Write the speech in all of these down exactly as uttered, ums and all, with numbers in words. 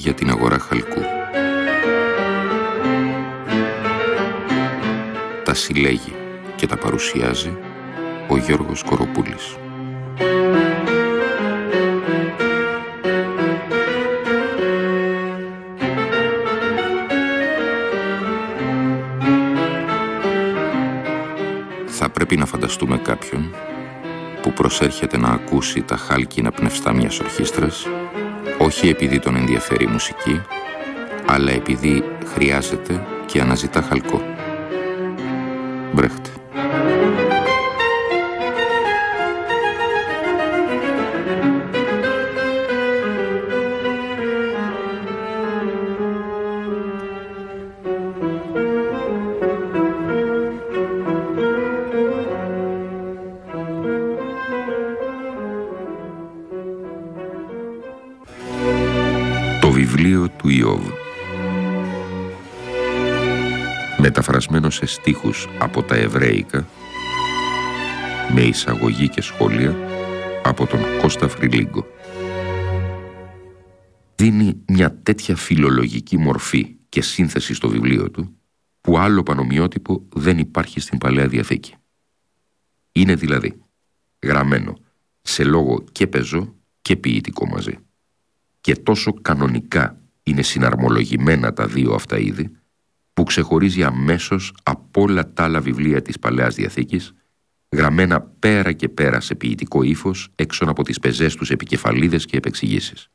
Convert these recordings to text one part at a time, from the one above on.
για την αγορά χαλκού. Τα συλλέγει και τα παρουσιάζει ο Γιώργος Κοροπούλης. Θα πρέπει να φανταστούμε κάποιον που προσέρχεται να ακούσει τα χάλκινα πνευστά μιας ορχήστρας, όχι επειδή τον ενδιαφέρει η μουσική, αλλά επειδή χρειάζεται και αναζητά χαλκό. Μπρέχτε. Το βιβλίο του Ιώβ, μεταφρασμένο σε στίχους από τα εβραίικα, με εισαγωγή και σχόλια από τον Κώστα Φρυλίγκο. Δίνει μια τέτοια φιλολογική μορφή και σύνθεση στο βιβλίο του, που άλλο πανομοιότυπο δεν υπάρχει στην Παλαιά Διαθήκη. Είναι δηλαδή γραμμένο σε λόγο και πεζό και ποιητικό μαζί. Και τόσο κανονικά είναι συναρμολογημένα τα δύο αυτά είδη, που ξεχωρίζει αμέσως από όλα τα άλλα βιβλία της Παλαιάς Διαθήκης, γραμμένα πέρα και πέρα σε ποιητικό ύφος, έξω από τις πεζές τους επικεφαλίδες και επεξηγήσεις.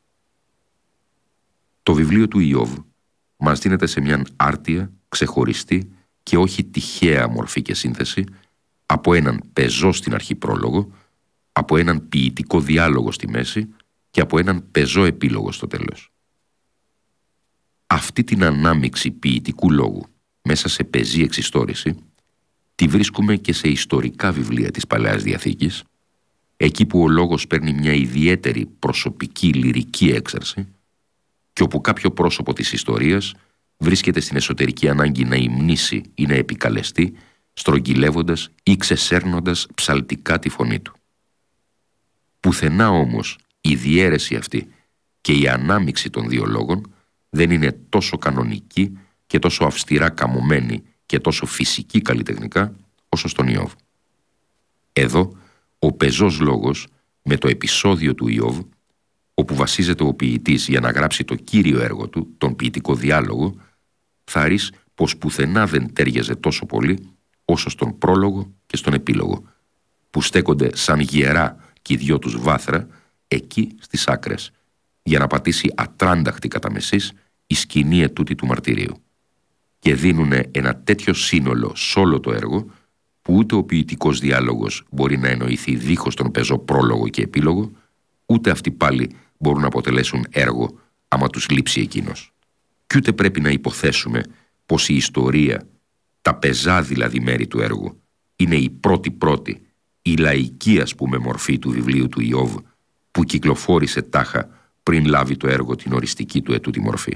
Το βιβλίο του Ιώβ μας δίνεται σε μια άρτια, ξεχωριστή και όχι τυχαία μορφή και σύνθεση, από έναν πεζό στην αρχή πρόλογο, από έναν ποιητικό διάλογο στη μέση και από έναν πεζό επίλογο στο τέλος. Αυτή την ανάμειξη ποιητικού λόγου μέσα σε πεζή εξιστόρηση τη βρίσκουμε και σε ιστορικά βιβλία της Παλαιάς Διαθήκης, εκεί που ο λόγος παίρνει μια ιδιαίτερη προσωπική λυρική έξαρση και όπου κάποιο πρόσωπο της ιστορίας βρίσκεται στην εσωτερική ανάγκη να υμνήσει ή να επικαλεστεί, στρογγυλεύοντας ή ξεσέρνοντας ψαλτικά τη φωνή του. Πουθενά όμως η διαίρεση αυτή και η ανάμειξη των δύο λόγων δεν είναι τόσο κανονική και τόσο αυστηρά καμωμένη και τόσο φυσική καλλιτεχνικά όσο στον Ιώβ. Εδώ ο πεζός λόγος με το επεισόδιο του Ιώβ, όπου βασίζεται ο ποιητής για να γράψει το κύριο έργο του, τον ποιητικό διάλογο, θα ρίξει πως πουθενά δεν τέριαζε τόσο πολύ όσο στον πρόλογο και στον επίλογο, που στέκονται σαν γερά και οι δυο τους βάθρα εκεί στις άκρες, για να πατήσει ατράνταχτη κατά μεσής η σκηνή ετούτη του μαρτυρίου, και δίνουνε ένα τέτοιο σύνολο σ' όλο το έργο, που ούτε ο ποιητικός διάλογος μπορεί να εννοηθεί δίχως τον πεζό πρόλογο και επίλογο, ούτε αυτοί πάλι μπορούν να αποτελέσουν έργο άμα τους λείψει εκείνος. Κι ούτε πρέπει να υποθέσουμε πως η ιστορία, τα πεζά δηλαδή μέρη του έργου, είναι η πρώτη-πρώτη, η λαϊκή ας πούμε μορφή του βιβλίου του Ιώβ, που κυκλοφόρησε τάχα πριν λάβει το έργο την οριστική του ετούτη μορφή.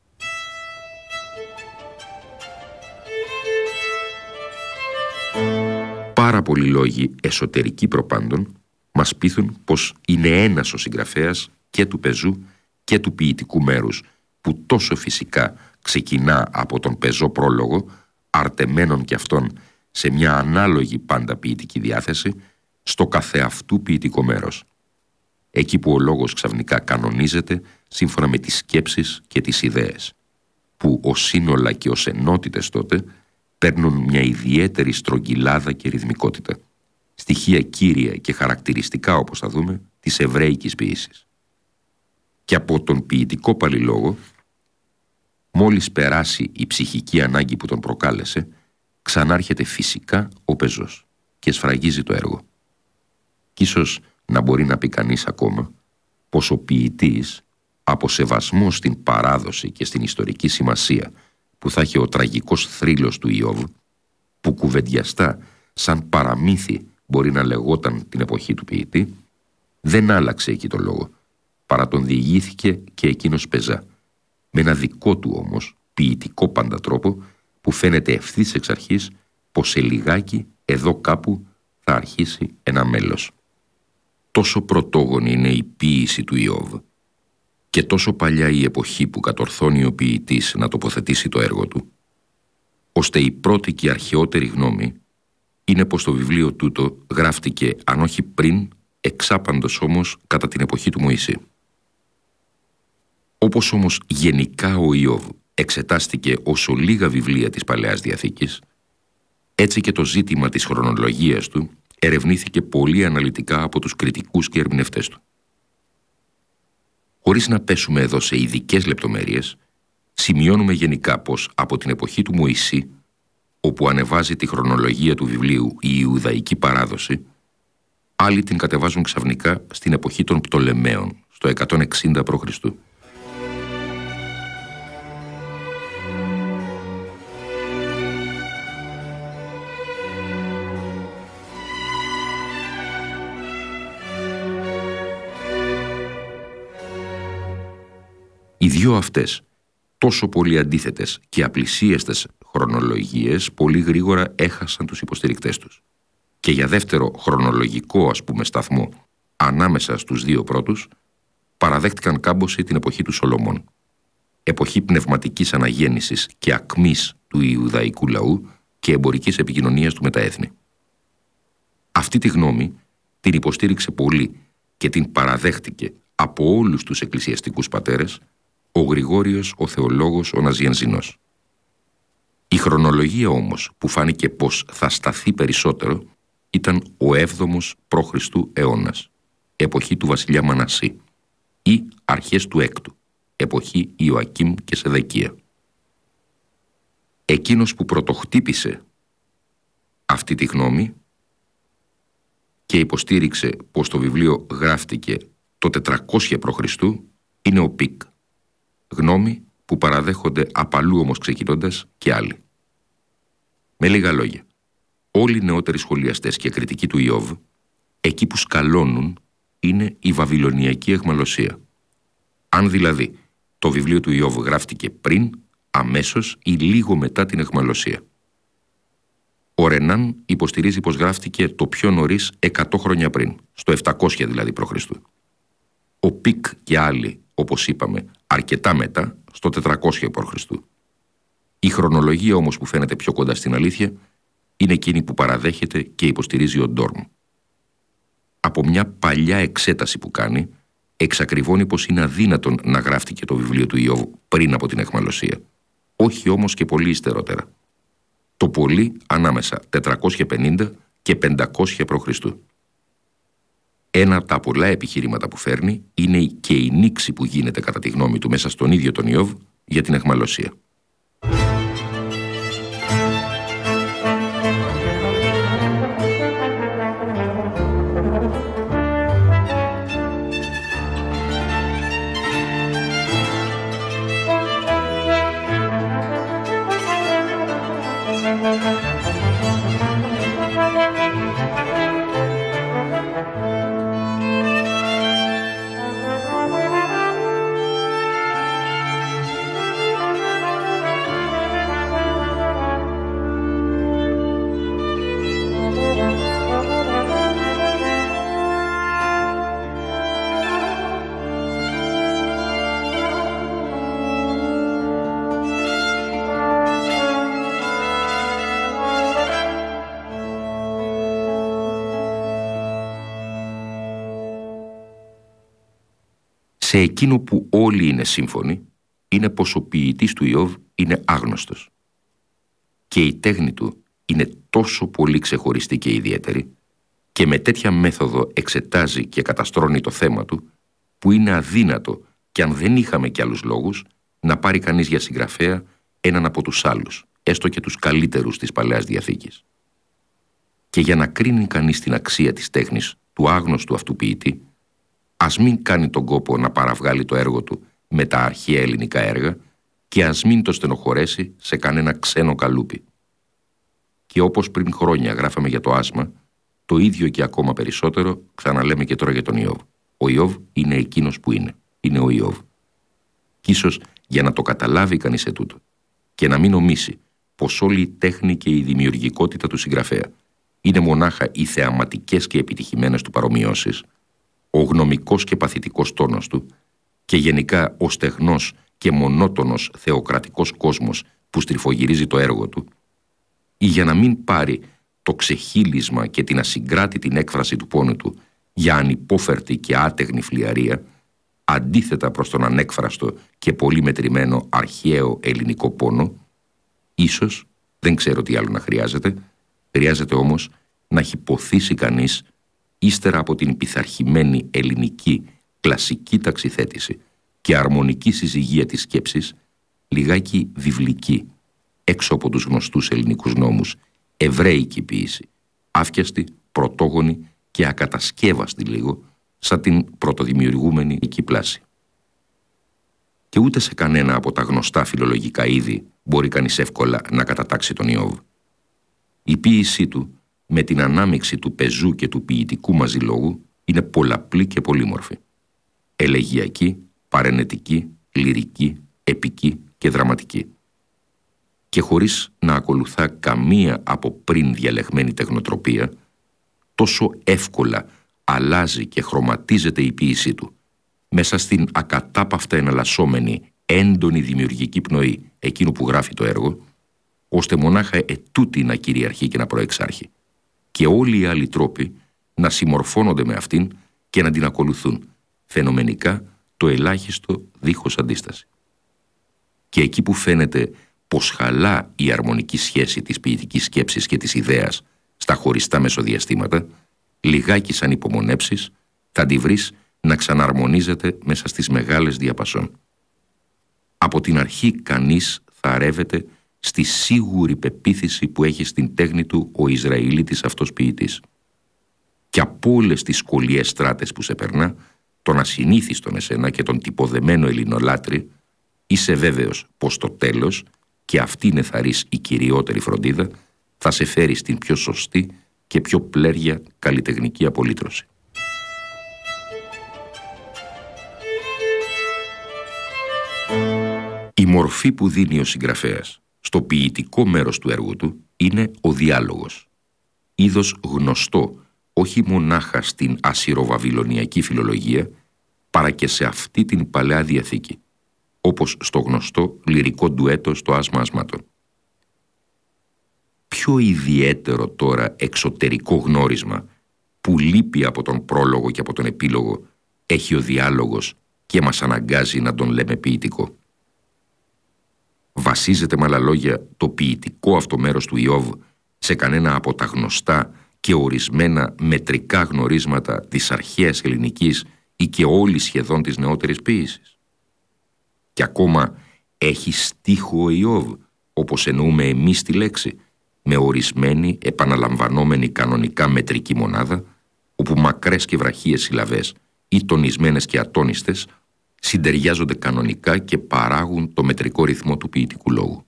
Πάρα πολλοί λόγοι εσωτερικοί προπάντων μας πείθουν πως είναι ένας ο συγγραφέας και του πεζού και του ποιητικού μέρους, που τόσο φυσικά ξεκινά από τον πεζό πρόλογο, αρτεμένον κι αυτόν σε μια ανάλογη πάντα ποιητική διάθεση, στο καθεαυτού ποιητικό μέρος, εκεί που ο λόγος ξαφνικά κανονίζεται σύμφωνα με τις σκέψεις και τις ιδέες, που ως σύνολα και ως ενότητες τότε παίρνουν μια ιδιαίτερη στρογγυλάδα και ρυθμικότητα, στοιχεία κύρια και χαρακτηριστικά, όπως θα δούμε, της εβραίικης ποίησης. Και από τον ποιητικό πάλι λόγο, μόλις περάσει η ψυχική ανάγκη που τον προκάλεσε, ξανάρχεται φυσικά ο πεζός και σφραγίζει το έργο. Κι ίσως να μπορεί να πει κανείς ακόμα πως ο ποιητής, από σεβασμό στην παράδοση και στην ιστορική σημασία που θα έχει ο τραγικός θρύλος του Ιώβ, που κουβεντιαστά σαν παραμύθι μπορεί να λεγόταν την εποχή του ποιητή, δεν άλλαξε εκεί το λόγο, παρά τον διηγήθηκε και εκείνος πεζά, με ένα δικό του όμως ποιητικό πάντα τρόπο, που φαίνεται ευθύς εξ αρχής πως σε λιγάκι εδώ κάπου θα αρχίσει ένα μέλος. Τόσο πρωτόγονη είναι η ποίηση του Ιώβ, και τόσο παλιά η εποχή που κατορθώνει ο ποιητής να τοποθετήσει το έργο του, ώστε η πρώτη και αρχαιότερη γνώμη είναι πως το βιβλίο τούτο γράφτηκε αν όχι πριν, εξάπαντος όμως κατά την εποχή του Μωυσή. Όπως όμως γενικά ο Ιώβ εξετάστηκε όσο λίγα βιβλία της Παλαιάς Διαθήκης, έτσι και το ζήτημα της χρονολογίας του ερευνήθηκε πολύ αναλυτικά από τους κριτικούς και ερμηνευτές του. Χωρίς να πέσουμε εδώ σε ειδικές λεπτομέρειες, σημειώνουμε γενικά πως από την εποχή του Μωυσή, όπου ανεβάζει τη χρονολογία του βιβλίου η Ιουδαϊκή παράδοση, άλλοι την κατεβάζουν ξαφνικά στην εποχή των Πτολεμαίων, στο εκατόν εξήντα προ Χριστού. Οι δυο αυτές, τόσο πολύ αντίθετες και απλησίαστες χρονολογίες, πολύ γρήγορα έχασαν τους υποστηρικτές τους. Και για δεύτερο χρονολογικό, ας πούμε, σταθμό ανάμεσα στους δύο πρώτους, παραδέχτηκαν κάμποση την εποχή του Σολομών. Εποχή πνευματικής αναγέννησης και ακμής του Ιουδαϊκού λαού και εμπορικής επικοινωνίας του με τα έθνη. Αυτή τη γνώμη την υποστήριξε πολύ και την παραδέχτηκε από όλους τους εκκλησιαστικούς πατέρες ο Γρηγόριος ο Θεολόγος ο Ναζιανζινός. Η χρονολογία όμως που φάνηκε πως θα σταθεί περισσότερο ήταν ο έβδομος προ Χριστού αιώνας, εποχή του βασιλιά Μανασή, ή αρχές του έκτου, εποχή Ιωακήμ και Σεδεκία. Εκείνος που πρωτοχτύπησε αυτή τη γνώμη και υποστήριξε πως το βιβλίο γράφτηκε το τετρακόσια προ Χριστού είναι ο Πικ, γνώμη που παραδέχονται απαλού όμως ξεκινώντας και άλλοι. Με λίγα λόγια, όλοι οι νεότεροι σχολιαστές και κριτικοί του Ιώβ, εκεί που σκαλώνουν είναι η βαβυλωνιακή αιχμαλωσία. Αν δηλαδή το βιβλίο του Ιώβ γράφτηκε πριν, αμέσως ή λίγο μετά την αιχμαλωσία. Ο Ρενάν υποστηρίζει πως γράφτηκε το πιο νωρίς εκατό χρόνια πριν, στο επτακόσια δηλαδή προ Χριστού. Ο Πικ και άλλοι, όπως είπαμε, αρκετά μετά, στο τετρακόσια προ Χριστού. Η χρονολογία όμως που φαίνεται πιο κοντά στην αλήθεια είναι εκείνη που παραδέχεται και υποστηρίζει ο Ντόρμ. Από μια παλιά εξέταση που κάνει, εξακριβώνει πως είναι αδύνατον να γράφτηκε το βιβλίο του Ιώβ πριν από την αιχμαλωσία, όχι όμως και πολύ υστερότερα. Το πολύ ανάμεσα τετρακόσια πενήντα και πεντακόσια προ Χριστού. Ένα από τα πολλά επιχειρήματα που φέρνει είναι και η νήξη που γίνεται κατά τη γνώμη του μέσα στον ίδιο τον Ιώβ για την αιχμαλωσία. Σε εκείνο που όλοι είναι σύμφωνοι είναι πως ο ποιητής του Ιώβ είναι άγνωστος και η τέχνη του είναι τόσο πολύ ξεχωριστή και ιδιαίτερη και με τέτοια μέθοδο εξετάζει και καταστρώνει το θέμα του που είναι αδύνατο, και αν δεν είχαμε κι άλλους λόγους, να πάρει κανείς για συγγραφέα έναν από τους άλλους, έστω και τους καλύτερους της Παλαιάς Διαθήκης. Και για να κρίνει κανείς την αξία της τέχνης του άγνωστου αυτού ποιητή, ας μην κάνει τον κόπο να παραβγάλει το έργο του με τα αρχαία ελληνικά έργα και ας μην το στενοχωρέσει σε κανένα ξένο καλούπι. Και όπως πριν χρόνια γράφαμε για το άσμα, το ίδιο και ακόμα περισσότερο ξαναλέμε και τώρα για τον Ιώβ. Ο Ιώβ είναι εκείνος που είναι. Είναι ο Ιώβ. Κι ίσως για να το καταλάβει κανείς ετούτο και να μην νομίσει πως όλη η τέχνη και η δημιουργικότητα του συγγραφέα είναι μονάχα οι θεαματικές και επιτυχημένες του παρομοιώσεις, ο γνωμικός και παθητικός τόνος του και γενικά ο στεγνός και μονότονος θεοκρατικός κόσμος που στριφογυρίζει το έργο του, ή για να μην πάρει το ξεχύλισμα και την ασυγκράτητη έκφραση του πόνου του για ανυπόφερτη και άτεγνη φλιαρία, αντίθετα προς τον ανέκφραστο και πολύ μετρημένο αρχαίο ελληνικό πόνο, ίσως, δεν ξέρω τι άλλο να χρειάζεται, χρειάζεται όμως να έχει ποθήσει κανείς, ύστερα από την πειθαρχημένη ελληνική κλασική ταξιθέτηση και αρμονική συζυγία της σκέψης, λιγάκι βιβλική, έξω από τους γνωστούς ελληνικούς νόμους, εβραίικη ποίηση, άφιαστη, πρωτόγονη και ακατασκεύαστη λίγο, σαν την πρωτοδημιουργούμενη εκεί πλάση. Και ούτε σε κανένα από τα γνωστά φιλολογικά είδη μπορεί κανείς εύκολα να κατατάξει τον Ιώβ. Η ποίησή του, με την ανάμειξη του πεζού και του ποιητικού μαζί λόγου, είναι πολλαπλή και πολύμορφη. Ελεγιακή, παρενετική, λυρική, επική και δραματική. Και χωρίς να ακολουθά καμία από πριν διαλεγμένη τεχνοτροπία, τόσο εύκολα αλλάζει και χρωματίζεται η ποίησή του μέσα στην ακατάπαυτα εναλλασσόμενη έντονη δημιουργική πνοή εκείνου που γράφει το έργο, ώστε μονάχα ετούτη να κυριαρχεί και να προεξάρχει και όλοι οι άλλοι τρόποι να συμμορφώνονται με αυτήν και να την ακολουθούν, φαινομενικά το ελάχιστο δίχως αντίσταση. Και εκεί που φαίνεται πως χαλά η αρμονική σχέση της ποιητικής σκέψης και της ιδέας στα χωριστά μεσοδιαστήματα, λιγάκι σαν υπομονέψεις, θα τη βρεις να ξαναρμονίζεται μέσα στις μεγάλες διαπασών. Από την αρχή κανείς θα αρεύεται στη σίγουρη πεποίθηση που έχει στην τέχνη του ο Ισραηλίτης αυτός ποιητής. Και από όλες τις σκολιές στράτες που σε περνά, τον ασυνήθιστον εσένα και τον τυποδεμένο ελληνολάτρη, είσαι βέβαιος πως το τέλος, και αυτή είναι θαρής η κυριότερη φροντίδα, θα σε φέρει στην πιο σωστή και πιο πλέρια καλλιτεχνική απολύτρωση. Η μορφή που δίνει ο συγγραφέας στο ποιητικό μέρος του έργου του είναι ο διάλογος. Είδος γνωστό όχι μονάχα στην ασσυροβαβυλωνιακή φιλολογία, παρά και σε αυτή την Παλαιά Διαθήκη, όπως στο γνωστό λυρικό ντουέτο στο Άσμα Ασμάτων. Πιο ιδιαίτερο τώρα εξωτερικό γνώρισμα που λείπει από τον πρόλογο και από τον επίλογο έχει ο διάλογος και μας αναγκάζει να τον λέμε ποιητικό. Βασίζεται με άλλα λόγια το ποιητικό αυτό μέρος του Ιώβ σε κανένα από τα γνωστά και ορισμένα μετρικά γνωρίσματα της αρχαίας ελληνικής ή και όλη σχεδόν της νεότερης ποίησης? Και ακόμα έχει στίχο ο Ιώβ, όπως εννοούμε εμείς τη λέξη, με ορισμένη επαναλαμβανόμενη κανονικά μετρική μονάδα, όπου μακρές και βραχίες συλλαβές ή τονισμένες και ατόνιστες συντεριάζονται κανονικά και παράγουν το μετρικό ρυθμό του ποιητικού λόγου.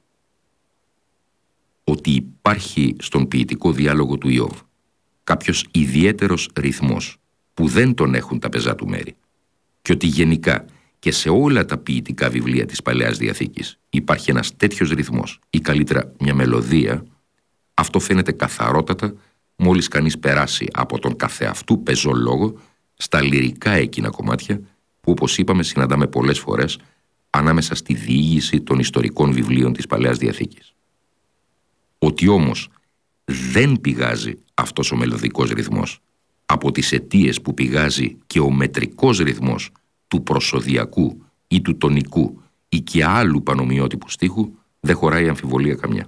Ότι υπάρχει στον ποιητικό διάλογο του Ιώβ κάποιος ιδιαίτερος ρυθμός που δεν τον έχουν τα πεζά του μέρη, και ότι γενικά και σε όλα τα ποιητικά βιβλία της Παλαιάς Διαθήκης υπάρχει ένας τέτοιος ρυθμός ή καλύτερα μια μελωδία, αυτό φαίνεται καθαρότατα μόλις κανείς περάσει από τον καθεαυτού πεζό λόγο στα λυρικά εκείνα κομμάτια που, όπως είπαμε, συναντάμε πολλές φορές ανάμεσα στη διήγηση των ιστορικών βιβλίων της Παλαιάς Διαθήκης. Ότι όμως δεν πηγάζει αυτός ο μελωδικός ρυθμός από τις αιτίες που πηγάζει και ο μετρικός ρυθμός του προσωδιακού ή του τονικού ή και άλλου πανομοιότυπου στίχου, δεν χωράει αμφιβολία καμιά.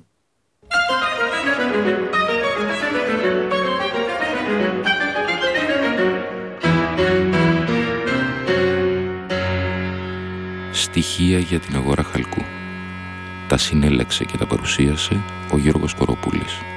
Στοιχεία για την αγορά χαλκού. Τα συνέλεξε και τα παρουσίασε ο Γιώργος Κοροπούλης.